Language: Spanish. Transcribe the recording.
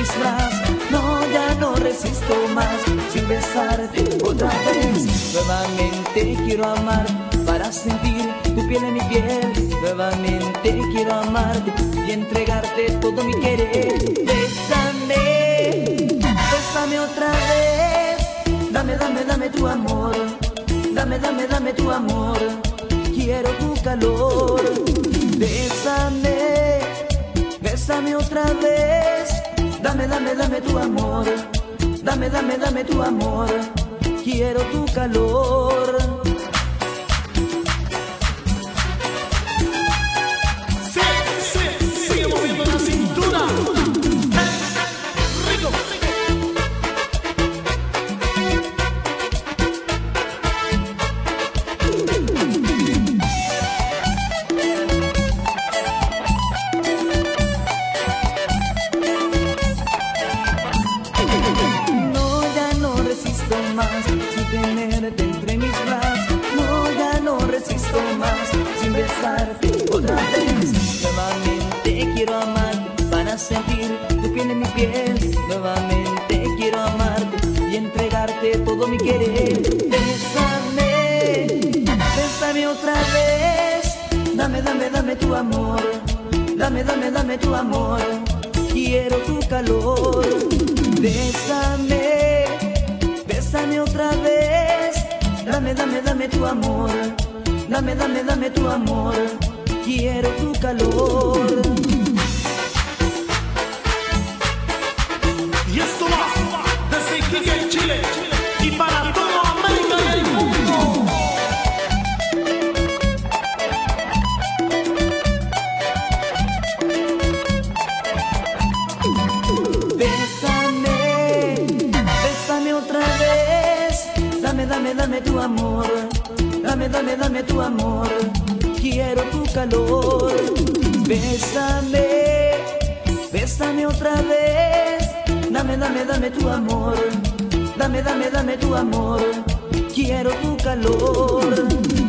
mis brazos. No, ya no resisto más sin besarte otra vez. Nuevamente quiero amar para sentir tu piel en mi piel. Nuevamente quiero amarte y entregarte todo mi querer. Bésame, bésame otra vez. Dame, dame, dame tu amor. Dame, dame, dame tu amor. Quiero tu calor. Bésame, bésame otra vez. Dame, dame, dame tu amor. Dame, dame, dame tu amor. Quiero tu calor. Sigue moviendo la cintura. Rico. No, ya no resisto más sin tenerte entre mis brazos. No, ya no resisto más sin besarte otra vez. Nuevamente quiero amarte para sentir tu piel en mi piel. Nuevamente quiero amarte y entregarte todo mi querer. Bésame, bésame otra vez. Dame, dame, dame tu amor. Dame, dame, dame tu amor. Quiero tu calor. Bésame, bésame otra vez. Dame, dame, dame tu amor. Dame, dame, dame tu amor. Quiero tu calor. Y esto va desde Iquique en Chile y para toda América y el mundo. Bésame, bésame otra vez. Dame, dame, dame tu amor. Dame, dame, dame tu amor. Quiero tu calor. Bésame, bésame otra vez. Dame, dame, dame tu amor. Dame, dame, dame tu amor. Quiero tu calor.